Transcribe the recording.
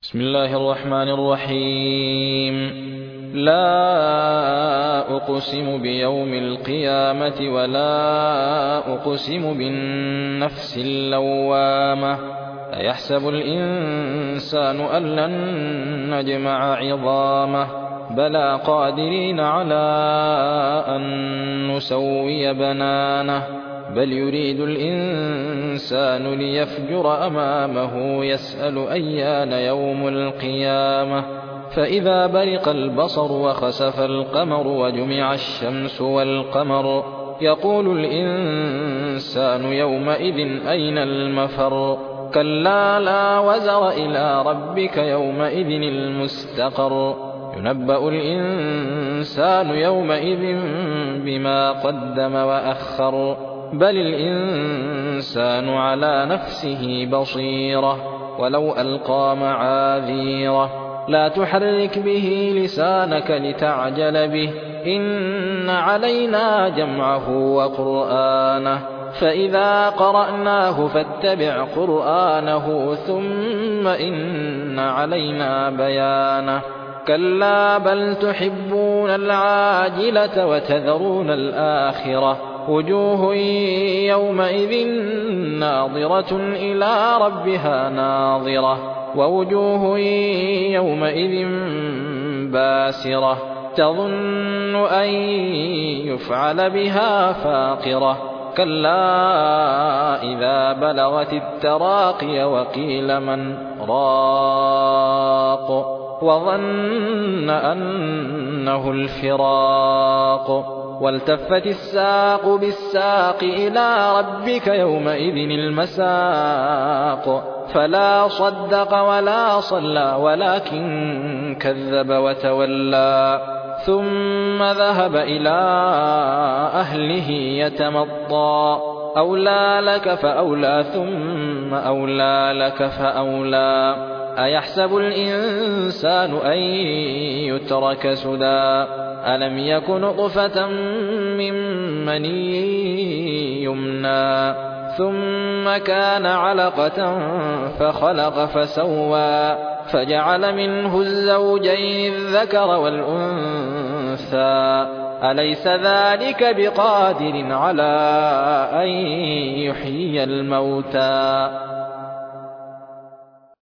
بسم الله الرحمن الرحيم. لا أقسم بيوم القيامة ولا أقسم بالنفس اللوامة. أيحسب الإنسان أن لن نجمع عظامه بلى قادرين على أن نسوي بنانه بل يريد الإنسان ليفجر أمامه يسأل أيان يوم القيامة فإذا برق البصر وخسف القمر وجمع الشمس والقمر يقول الإنسان يومئذ أين المفر كلا لا وزر إلى ربك يومئذ المستقر ينبأ الإنسان يومئذ بما قدم وأخر بل الإنسان على نفسه بصيرة ولو ألقى معاذيره لا تحرك به لسانك لتعجل به إن علينا جمعه وقرآنه فإذا قرأناه فاتبع قرآنه ثم إن علينا بيانه كلا بل تحبون العاجلة وتذرون الآخرة وجوه يومئذ ناظرة إلى ربها ناظرة ووجوه يومئذ باسرة تظن أن يفعل بها فاقرة كلا إذا بلغت التراقي وقيل من راق وظن أنه الفراق والتفت الساق بالساق إلى ربك يومئذ المساق فلا صدق ولا صلى ولكن كذب وتولى ثم ذهب إلى أهله يتمطى أولى لك فأولى ثم أولى لك فأولى أيحسب الإنسان أن يترك سدى ألم يك نطفة من مني يمنى ثم كان علقة فخلق فسوى فجعل منه الزوجين الذكر والأنثى أليس ذلك بقادر على أن يحيي الموتى